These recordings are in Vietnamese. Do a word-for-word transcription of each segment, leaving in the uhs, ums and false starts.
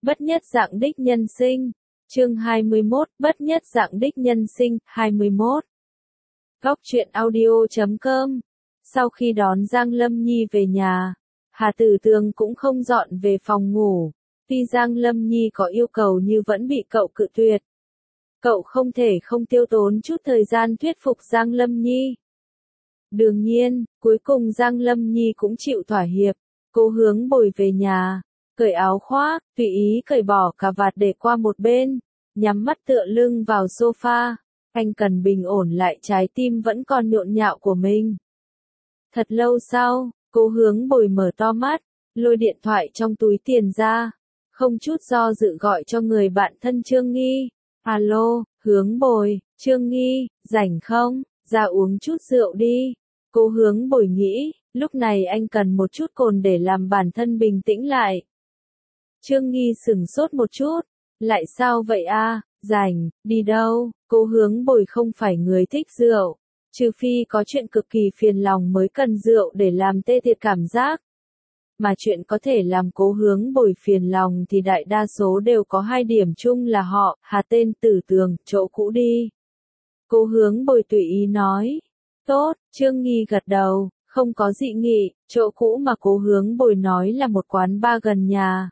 Bất nhất dạng đích nhân sinh. Chương hai mươi mốt, bất nhất dạng đích nhân sinh, hai mươi mốt. Góc truyện audio chấm com. Sau khi đón Giang Lâm Nhi về nhà, Hà Tử Tường cũng không dọn về phòng ngủ. Tuy Giang Lâm Nhi có yêu cầu như vẫn bị cậu cự tuyệt. Cậu không thể không tiêu tốn chút thời gian thuyết phục Giang Lâm Nhi. Đương nhiên, cuối cùng Giang Lâm Nhi cũng chịu thỏa hiệp. Cô hướng Bồi về nhà, cởi áo khoác, tùy ý cởi bỏ cà vạt để qua một bên, nhắm mắt tựa lưng vào sofa. Anh cần bình ổn lại trái tim vẫn còn nhộn nhạo của mình. Thật lâu sau, cô hướng Bồi mở to mắt, lôi điện thoại trong túi tiền ra, không chút do dự gọi cho người bạn thân Trương Nghi. Alo, hướng Bồi, Trương Nghi, rảnh không? Ra uống chút rượu đi. Cô hướng Bồi nghĩ, lúc này anh cần một chút cồn để làm bản thân bình tĩnh lại. Trương Nghi sửng sốt một chút. Lại sao vậy a? Rảnh, đi đâu? Cô hướng Bồi không phải người thích rượu. Trừ phi có chuyện cực kỳ phiền lòng mới cần rượu để làm tê thiệt cảm giác. Mà chuyện có thể làm cố hướng Bồi phiền lòng thì đại đa số đều có hai điểm chung là họ, Hà tên Tử Tường, chỗ cũ đi. Cố hướng Bồi tùy ý nói. Tốt, Trương Nghi gật đầu, không có dị nghị, chỗ cũ mà cố hướng Bồi nói là một quán bar gần nhà.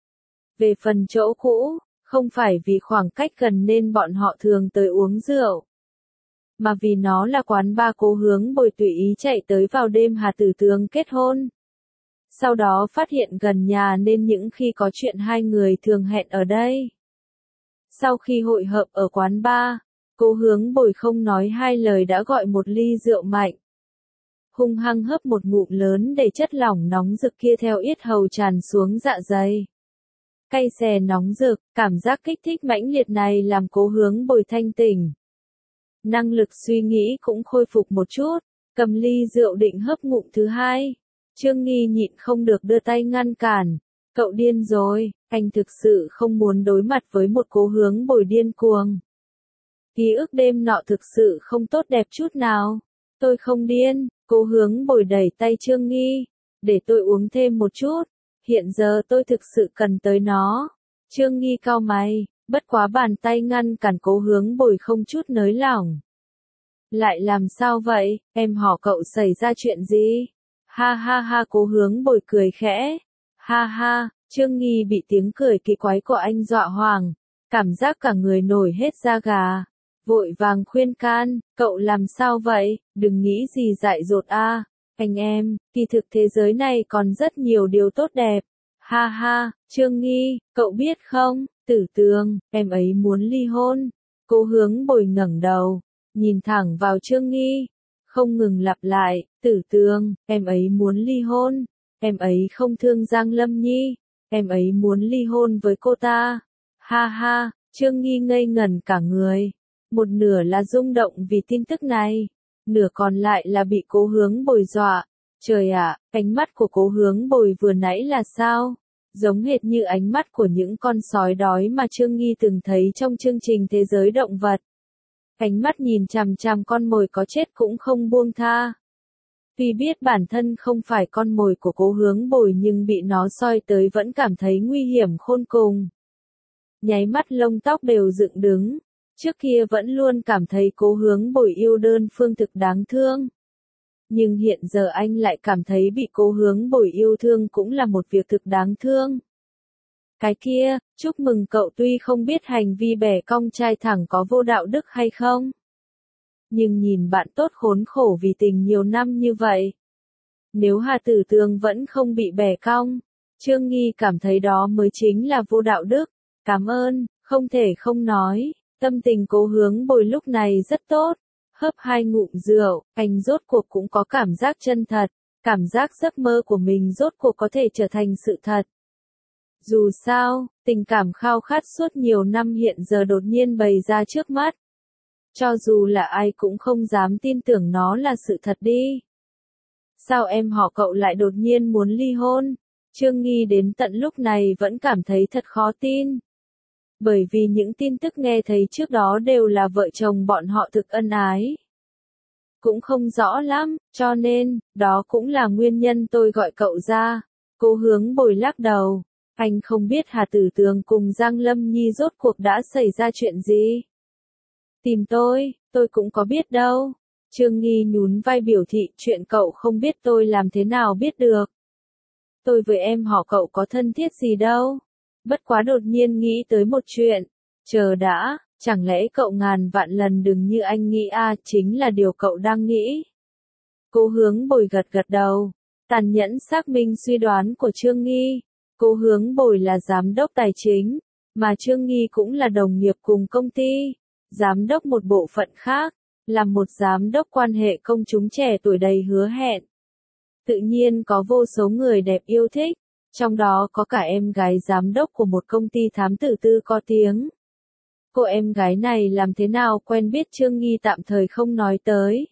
Về phần chỗ cũ, không phải vì khoảng cách gần nên bọn họ thường tới uống rượu. Mà vì nó là quán bar cố hướng Bồi tùy ý chạy tới vào đêm Hà Tử Tường kết hôn. Sau đó phát hiện gần nhà nên những khi có chuyện hai người thường hẹn ở đây. Sau khi hội hợp ở quán bar, cố hướng Bồi không nói hai lời đã gọi một ly rượu mạnh. Hung hăng hấp một ngụm lớn để chất lỏng nóng rực kia theo yết hầu tràn xuống dạ dày. Cay xè nóng rực, cảm giác kích thích mãnh liệt này làm cố hướng Bồi thanh tỉnh. Năng lực suy nghĩ cũng khôi phục một chút, cầm ly rượu định hấp ngụm thứ hai. Trương Nghi nhịn không được đưa tay ngăn cản. Cậu điên rồi, anh thực sự không muốn đối mặt với một cố hướng Bồi điên cuồng. Ký ức đêm nọ thực sự không tốt đẹp chút nào. Tôi không điên, cố hướng Bồi đẩy tay Trương Nghi. Để tôi uống thêm một chút. Hiện giờ tôi thực sự cần tới nó. Trương Nghi cau mày, bất quá bàn tay ngăn cản cố hướng Bồi không chút nới lỏng. Lại làm sao vậy, em hỏi cậu xảy ra chuyện gì? Ha ha ha cố hướng Bồi cười khẽ. Ha ha, Trương Nghi bị tiếng cười kỳ quái của anh dọa hoảng. Cảm giác cả người nổi hết da gà. Vội vàng khuyên can, cậu làm sao vậy, đừng nghĩ gì dại dột a. Anh em, kỳ thực thế giới này còn rất nhiều điều tốt đẹp. Ha ha, Trương Nghi, cậu biết không, Tử Tường, em ấy muốn ly hôn. Cố hướng Bồi ngẩng đầu, nhìn thẳng vào Trương Nghi, không ngừng lặp lại, Tử Tường, em ấy muốn ly hôn. Em ấy không thương Giang Lâm Nhi, em ấy muốn ly hôn với cô ta. Ha ha, Trương Nghi ngây ngẩn cả người. Một nửa là rung động vì tin tức này, nửa còn lại là bị cố hướng Bồi dọa. Trời ạ, ánh mắt của cố hướng Bồi vừa nãy là sao? Giống hệt như ánh mắt của những con sói đói mà Trương Nghi từng thấy trong chương trình Thế giới động vật. Ánh mắt nhìn chằm chằm con mồi có chết cũng không buông tha. Tuy biết bản thân không phải con mồi của cố hướng Bồi nhưng bị nó soi tới vẫn cảm thấy nguy hiểm khôn cùng. Nháy mắt lông tóc đều dựng đứng. Trước kia vẫn luôn cảm thấy cố hướng Bồi yêu đơn phương thực đáng thương. Nhưng hiện giờ anh lại cảm thấy bị cố hướng Bồi yêu thương cũng là một việc thực đáng thương. Cái kia, chúc mừng cậu tuy không biết hành vi bẻ cong trai thẳng có vô đạo đức hay không. Nhưng nhìn bạn tốt khốn khổ vì tình nhiều năm như vậy. Nếu Hà Tử Tường vẫn không bị bẻ cong, Trương Nghi cảm thấy đó mới chính là vô đạo đức. Cảm ơn, không thể không nói. Tâm tình cố hướng Bồi lúc này rất tốt. Hớp hai ngụm rượu, anh rốt cuộc cũng có cảm giác chân thật. Cảm giác giấc mơ của mình rốt cuộc có thể trở thành sự thật. Dù sao, tình cảm khao khát suốt nhiều năm hiện giờ đột nhiên bày ra trước mắt. Cho dù là ai cũng không dám tin tưởng nó là sự thật đi. Sao em họ cậu lại đột nhiên muốn ly hôn? Trương Nghi đến tận lúc này vẫn cảm thấy thật khó tin. Bởi vì những tin tức nghe thấy trước đó đều là vợ chồng bọn họ thực ân ái. Cũng không rõ lắm, cho nên, đó cũng là nguyên nhân tôi gọi cậu ra. Cố hướng Bồi lắc đầu. Anh không biết Hà Tử Tường cùng Giang Lâm Nhi rốt cuộc đã xảy ra chuyện gì. Tìm tôi, tôi cũng có biết đâu. Trương Nghi nhún vai biểu thị chuyện cậu không biết tôi làm thế nào biết được. Tôi với em họ cậu có thân thiết gì đâu. Bất quá đột nhiên nghĩ tới một chuyện. Chờ đã, chẳng lẽ cậu ngàn vạn lần đừng như anh nghĩ à, chính là điều cậu đang nghĩ. Cố Hướng Bồi gật gật đầu, tàn nhẫn xác minh suy đoán của Trương Nghi. Cố Hướng Bồi là giám đốc tài chính, mà Trương Nghi cũng là đồng nghiệp cùng công ty, giám đốc một bộ phận khác, là một giám đốc quan hệ công chúng trẻ tuổi đầy hứa hẹn. Tự nhiên có vô số người đẹp yêu thích, trong đó có cả em gái giám đốc của một công ty thám tử tư có tiếng. Cô em gái này làm thế nào quen biết Trương Nghi tạm thời không nói tới.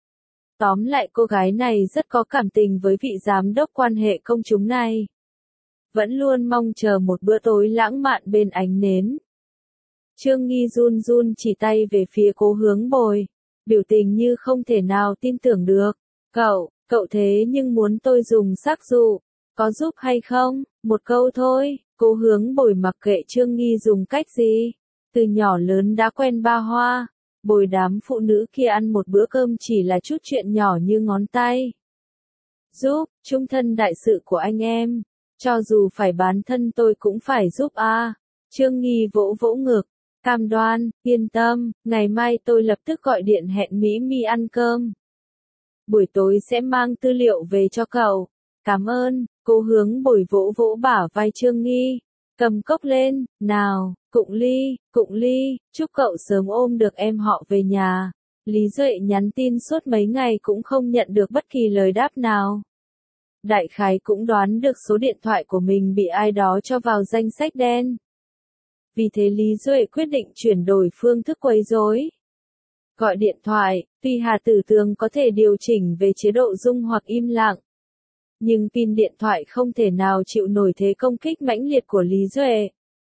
Tóm lại cô gái này rất có cảm tình với vị giám đốc quan hệ công chúng này. Vẫn luôn mong chờ một bữa tối lãng mạn bên ánh nến. Trương Nghi run run chỉ tay về phía Cố Hướng Bồi, biểu tình như không thể nào tin tưởng được. Cậu, cậu thế nhưng muốn tôi dùng sắc dụ, có giúp hay không? Một câu thôi. Cố Hướng Bồi mặc kệ Trương Nghi dùng cách gì. Từ nhỏ lớn đã quen ba hoa. Bồi đám phụ nữ kia ăn một bữa cơm chỉ là chút chuyện nhỏ như ngón tay. Giúp, trung thân đại sự của anh em. Cho dù phải bán thân tôi cũng phải giúp a. À. Trương Nghi vỗ vỗ ngực. Cam đoan, yên tâm, ngày mai tôi lập tức gọi điện hẹn Mỹ Mi ăn cơm. Buổi tối sẽ mang tư liệu về cho cậu. Cảm ơn. Cố Hướng Bồi vỗ vỗ bả vai Trương Nghi. Cầm cốc lên, nào, Cụng Ly, Cụng Ly, chúc cậu sớm ôm được em họ về nhà. Lý Duệ nhắn tin suốt mấy ngày cũng không nhận được bất kỳ lời đáp nào. Đại khái cũng đoán được số điện thoại của mình bị ai đó cho vào danh sách đen. Vì thế Lý Duệ quyết định chuyển đổi phương thức quấy rối. Gọi điện thoại, tuy Hà Tử Tường có thể điều chỉnh về chế độ rung hoặc im lặng. Nhưng pin điện thoại không thể nào chịu nổi thế công kích mãnh liệt của Lý Duệ.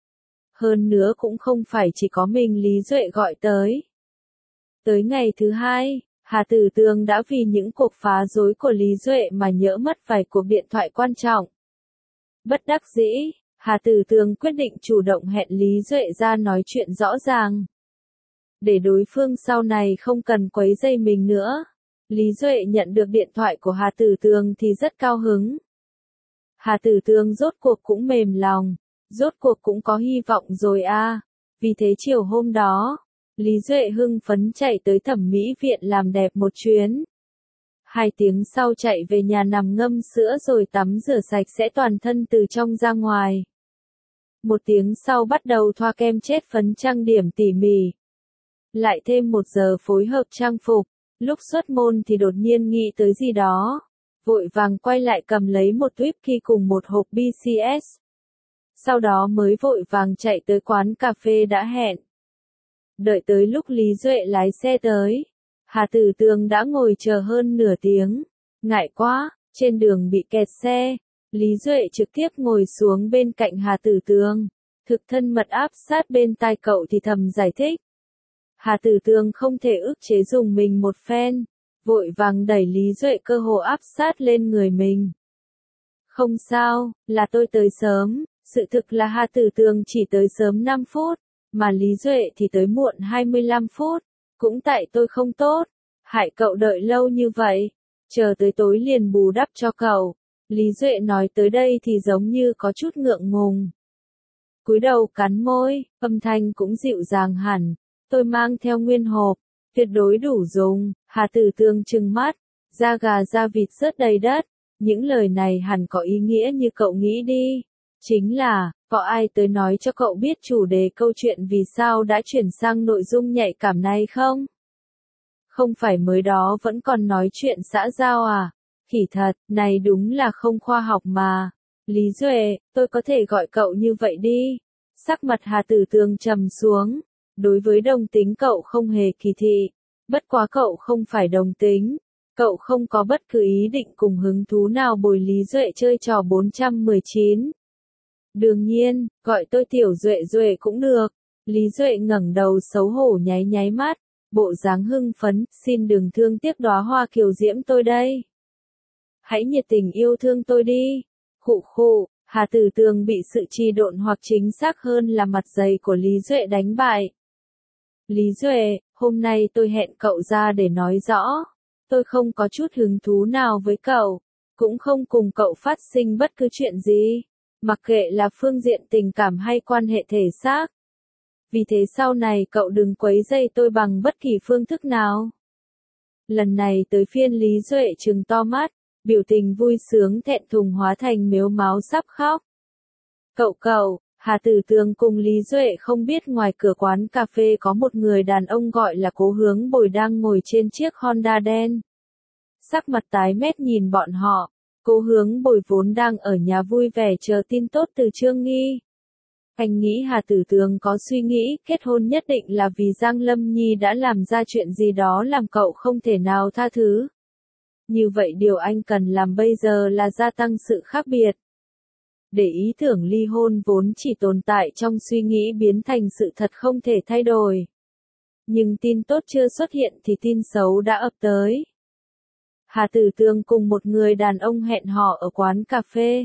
Hơn nữa cũng không phải chỉ có mình Lý Duệ gọi tới. Tới ngày thứ hai, Hà Tử Tường đã vì những cuộc phá rối của Lý Duệ mà nhỡ mất vài cuộc điện thoại quan trọng. Bất đắc dĩ, Hà Tử Tường quyết định chủ động hẹn Lý Duệ ra nói chuyện rõ ràng. Để đối phương sau này không cần quấy rầy mình nữa. Lý Duệ nhận được điện thoại của Hà Tử Tường thì rất cao hứng. Hà Tử Tường rốt cuộc cũng mềm lòng, rốt cuộc cũng có hy vọng rồi a. À. Vì thế chiều hôm đó, Lý Duệ hưng phấn chạy tới thẩm mỹ viện làm đẹp một chuyến. Hai tiếng sau chạy về nhà nằm ngâm sữa rồi tắm rửa sạch sẽ toàn thân từ trong ra ngoài. Một tiếng sau bắt đầu thoa kem chết phấn trang điểm tỉ mỉ. Lại thêm một giờ phối hợp trang phục. Lúc xuất môn thì đột nhiên nghĩ tới gì đó. Vội vàng quay lại cầm lấy một tuyếp khi cùng một hộp bê xê ét. Sau đó mới vội vàng chạy tới quán cà phê đã hẹn. Đợi tới lúc Lý Duệ lái xe tới. Hà Tử Tường đã ngồi chờ hơn nửa tiếng. Ngại quá, trên đường bị kẹt xe. Lý Duệ trực tiếp ngồi xuống bên cạnh Hà Tử Tường. Thực thân mật áp sát bên tai cậu thì thầm giải thích. Hà Tử Tường không thể ức chế dùng mình một phen, vội vàng đẩy Lý Duệ cơ hồ áp sát lên người mình. Không sao, là tôi tới sớm, sự thực là Hà Tử Tường chỉ tới sớm năm phút, mà Lý Duệ thì tới muộn hai mươi lăm phút, cũng tại tôi không tốt, hại cậu đợi lâu như vậy, chờ tới tối liền bù đắp cho cậu. Lý Duệ nói tới đây thì giống như có chút ngượng ngùng. Cúi đầu cắn môi, âm thanh cũng dịu dàng hẳn. Tôi mang theo nguyên hộp, tuyệt đối đủ dùng. Hà Tử Tường trừng mắt, da gà da vịt rớt đầy đất. Những lời này hẳn có ý nghĩa như cậu nghĩ đi. Chính là, có ai tới nói cho cậu biết chủ đề câu chuyện vì sao đã chuyển sang nội dung nhạy cảm này không? Không phải mới đó vẫn còn nói chuyện xã giao à? Kỳ thật, này đúng là không khoa học mà. Lý Duệ, tôi có thể gọi cậu như vậy đi. Sắc mặt Hà Tử Tường trầm xuống. Đối với đồng tính cậu không hề kỳ thị. Bất quá cậu không phải đồng tính. Cậu không có bất cứ ý định cùng hứng thú nào bồi Lý Duệ chơi trò bốn trăm mười chín. Đương nhiên, gọi tôi Tiểu Duệ Duệ cũng được. Lý Duệ ngẩng đầu xấu hổ nháy nháy mắt. Bộ dáng hưng phấn, xin đừng thương tiếc đóa hoa kiều diễm tôi đây. Hãy nhiệt tình yêu thương tôi đi. Khụ khụ, Hà Tử Tường bị sự trì độn hoặc chính xác hơn là mặt dày của Lý Duệ đánh bại. Lý Duệ, hôm nay tôi hẹn cậu ra để nói rõ. Tôi không có chút hứng thú nào với cậu, cũng không cùng cậu phát sinh bất cứ chuyện gì, mặc kệ là phương diện tình cảm hay quan hệ thể xác. Vì thế sau này cậu đừng quấy rầy tôi bằng bất kỳ phương thức nào. Lần này tới phiên Lý Duệ trừng to mắt, biểu tình vui sướng thẹn thùng hóa thành mếu máo sắp khóc. Cậu cậu, Hà Tử Tường cùng Lý Duệ không biết ngoài cửa quán cà phê có một người đàn ông gọi là Cố Hướng Bồi đang ngồi trên chiếc Honda đen. Sắc mặt tái mét nhìn bọn họ, Cố Hướng Bồi vốn đang ở nhà vui vẻ chờ tin tốt từ Trương Nghi. Anh nghĩ Hà Tử Tường có suy nghĩ kết hôn nhất định là vì Giang Lâm Nhi đã làm ra chuyện gì đó làm cậu không thể nào tha thứ. Như vậy điều anh cần làm bây giờ là gia tăng sự khác biệt. Để ý tưởng ly hôn vốn chỉ tồn tại trong suy nghĩ biến thành sự thật không thể thay đổi. Nhưng tin tốt chưa xuất hiện thì tin xấu đã ập tới. Hà Tử Tường cùng một người đàn ông hẹn hò ở quán cà phê.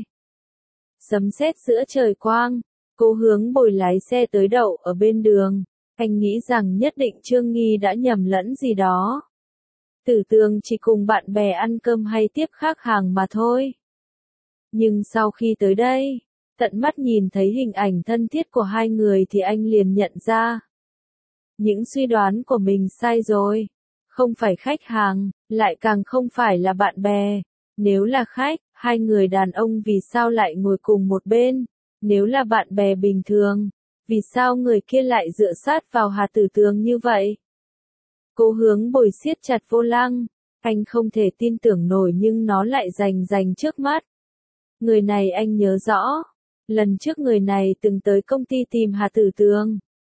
Sấm sét giữa trời quang, Cố Hướng Bồi lái xe tới đậu ở bên đường. Anh nghĩ rằng nhất định Trương Nghi đã nhầm lẫn gì đó. Tử Tường chỉ cùng bạn bè ăn cơm hay tiếp khách hàng mà thôi. Nhưng sau khi tới đây, tận mắt nhìn thấy hình ảnh thân thiết của hai người thì anh liền nhận ra. Những suy đoán của mình sai rồi. Không phải khách hàng, lại càng không phải là bạn bè. Nếu là khách, hai người đàn ông vì sao lại ngồi cùng một bên? Nếu là bạn bè bình thường, vì sao người kia lại dựa sát vào Hà Tử Tường như vậy? Cố Hướng Bồi siết chặt vô lăng, anh không thể tin tưởng nổi nhưng nó lại rành rành trước mắt. Người này anh nhớ rõ, lần trước người này từng tới công ty tìm Hà Tử Tường.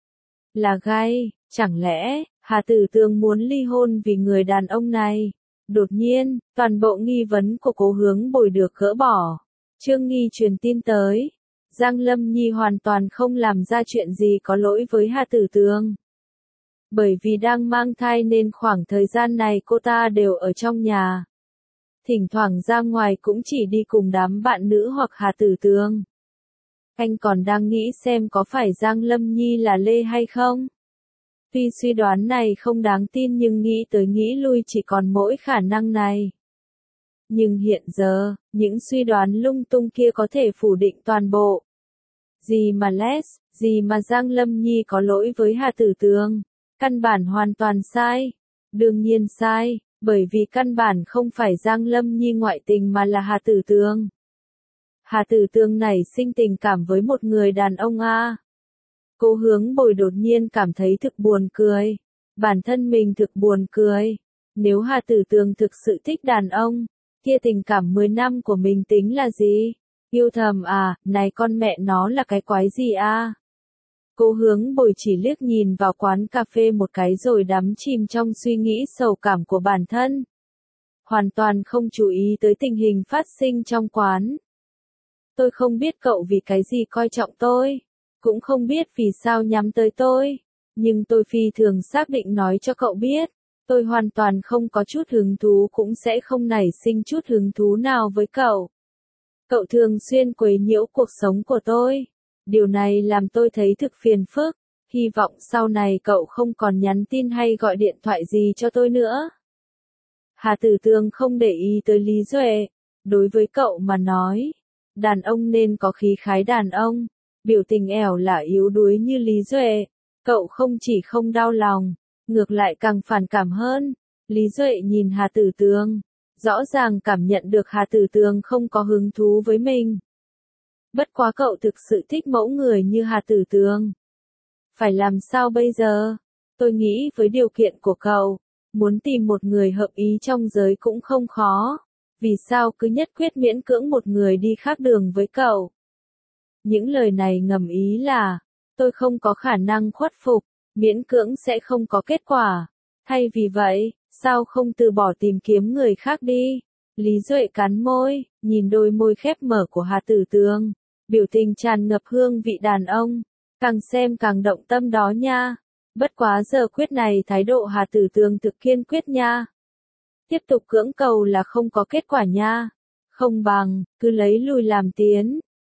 Là gay, chẳng lẽ Hà Tử Tường muốn ly hôn vì người đàn ông này? Đột nhiên, toàn bộ nghi vấn của Cố Hướng Bồi được gỡ bỏ. Trương Nghi truyền tin tới. Giang Lâm Nhi hoàn toàn không làm ra chuyện gì có lỗi với Hà Tử Tường. Bởi vì đang mang thai nên khoảng thời gian này cô ta đều ở trong nhà. Thỉnh thoảng ra ngoài cũng chỉ đi cùng đám bạn nữ hoặc Hà Tử Tường. Anh còn đang nghĩ xem có phải Giang Lâm Nhi là Lê hay không? Tuy suy đoán này không đáng tin nhưng nghĩ tới nghĩ lui chỉ còn mỗi khả năng này. Nhưng hiện giờ, những suy đoán lung tung kia có thể phủ định toàn bộ. Gì mà Les, gì mà Giang Lâm Nhi có lỗi với Hà Tử Tường. Căn bản hoàn toàn sai. Đương nhiên sai, bởi vì căn bản không phải Giang Lâm Nhi ngoại tình mà là Hà Tử Tường. Hà Tử Tường này sinh tình cảm với một người đàn ông a. Cố Hướng Bồi đột nhiên cảm thấy thực buồn cười. Bản thân mình thực buồn cười. Nếu Hà Tử Tường thực sự thích đàn ông, kia tình cảm mười năm của mình tính là gì? Yêu thầm à, này con mẹ nó là cái quái gì a? Cố Hướng Bồi chỉ liếc nhìn vào quán cà phê một cái rồi đắm chìm trong suy nghĩ sầu cảm của bản thân. Hoàn toàn không chú ý tới tình hình phát sinh trong quán. Tôi không biết cậu vì cái gì coi trọng tôi, cũng không biết vì sao nhắm tới tôi, nhưng tôi phi thường xác định nói cho cậu biết, tôi hoàn toàn không có chút hứng thú cũng sẽ không nảy sinh chút hứng thú nào với cậu. Cậu thường xuyên quấy nhiễu cuộc sống của tôi. Điều này làm tôi thấy thực phiền phức, hy vọng sau này cậu không còn nhắn tin hay gọi điện thoại gì cho tôi nữa. Hà Tử Tường không để ý tới Lý Duệ, đối với cậu mà nói, đàn ông nên có khí khái đàn ông, biểu tình ẻo lả yếu đuối như Lý Duệ, cậu không chỉ không đau lòng, ngược lại càng phản cảm hơn. Lý Duệ nhìn Hà Tử Tường, rõ ràng cảm nhận được Hà Tử Tường không có hứng thú với mình. Bất quá cậu thực sự thích mẫu người như Hà Tử Tường. Phải làm sao bây giờ? Tôi nghĩ với điều kiện của cậu, muốn tìm một người hợp ý trong giới cũng không khó. Vì sao cứ nhất quyết miễn cưỡng một người đi khác đường với cậu? Những lời này ngầm ý là, tôi không có khả năng khuất phục, miễn cưỡng sẽ không có kết quả. Thay vì vậy, sao không từ bỏ tìm kiếm người khác đi? Lý Duệ cắn môi, nhìn đôi môi khép mở của Hà Tử Tường. Biểu tình tràn ngập hương vị đàn ông, càng xem càng động tâm đó nha. Bất quá giờ quyết này thái độ Hà Tử Tường thực kiên quyết nha. Tiếp tục cưỡng cầu là không có kết quả nha. Không bằng, cứ lấy lui làm tiến.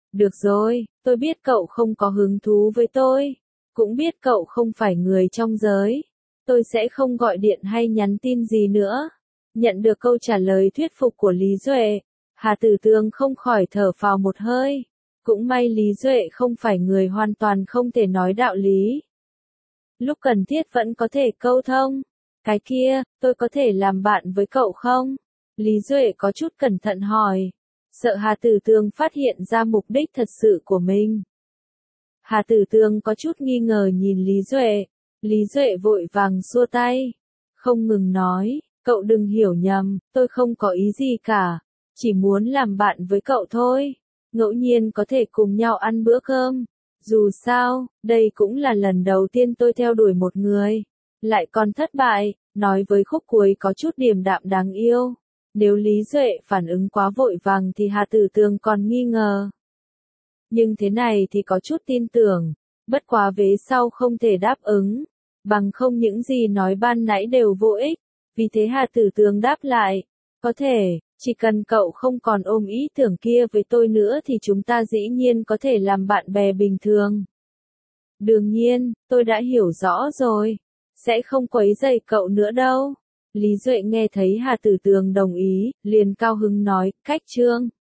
Được rồi, tôi biết cậu không có hứng thú với tôi, cũng biết cậu không phải người trong giới. Tôi sẽ không gọi điện hay nhắn tin gì nữa. Nhận được câu trả lời thuyết phục của Lý Duệ, Hà Tử Tường không khỏi thở phào một hơi. Cũng may Lý Duệ không phải người hoàn toàn không thể nói đạo lý. Lúc cần thiết vẫn có thể câu thông. Cái kia, tôi có thể làm bạn với cậu không? Lý Duệ có chút cẩn thận hỏi. Sợ Hà Tử Tường phát hiện ra mục đích thật sự của mình. Hà Tử Tường có chút nghi ngờ nhìn Lý Duệ. Lý Duệ vội vàng xua tay. Không ngừng nói, cậu đừng hiểu nhầm, tôi không có ý gì cả. Chỉ muốn làm bạn với cậu thôi. Ngẫu nhiên có thể cùng nhau ăn bữa cơm. Dù sao, đây cũng là lần đầu tiên tôi theo đuổi một người. Lại còn thất bại, nói với khúc cuối có chút điềm đạm đáng yêu. Nếu Lý Duệ phản ứng quá vội vàng thì Hà Tử Tường còn nghi ngờ. Nhưng thế này thì có chút tin tưởng. Bất quá vế sau không thể đáp ứng. Bằng không những gì nói ban nãy đều vô ích. Vì thế Hà Tử Tường đáp lại. Có thể, chỉ cần cậu không còn ôm ý tưởng kia với tôi nữa thì chúng ta dĩ nhiên có thể làm bạn bè bình thường. Đương nhiên, tôi đã hiểu rõ rồi. Sẽ không quấy rầy cậu nữa đâu. Lý Duệ nghe thấy Hà Tử Tường đồng ý, liền cao hứng nói, cách chương.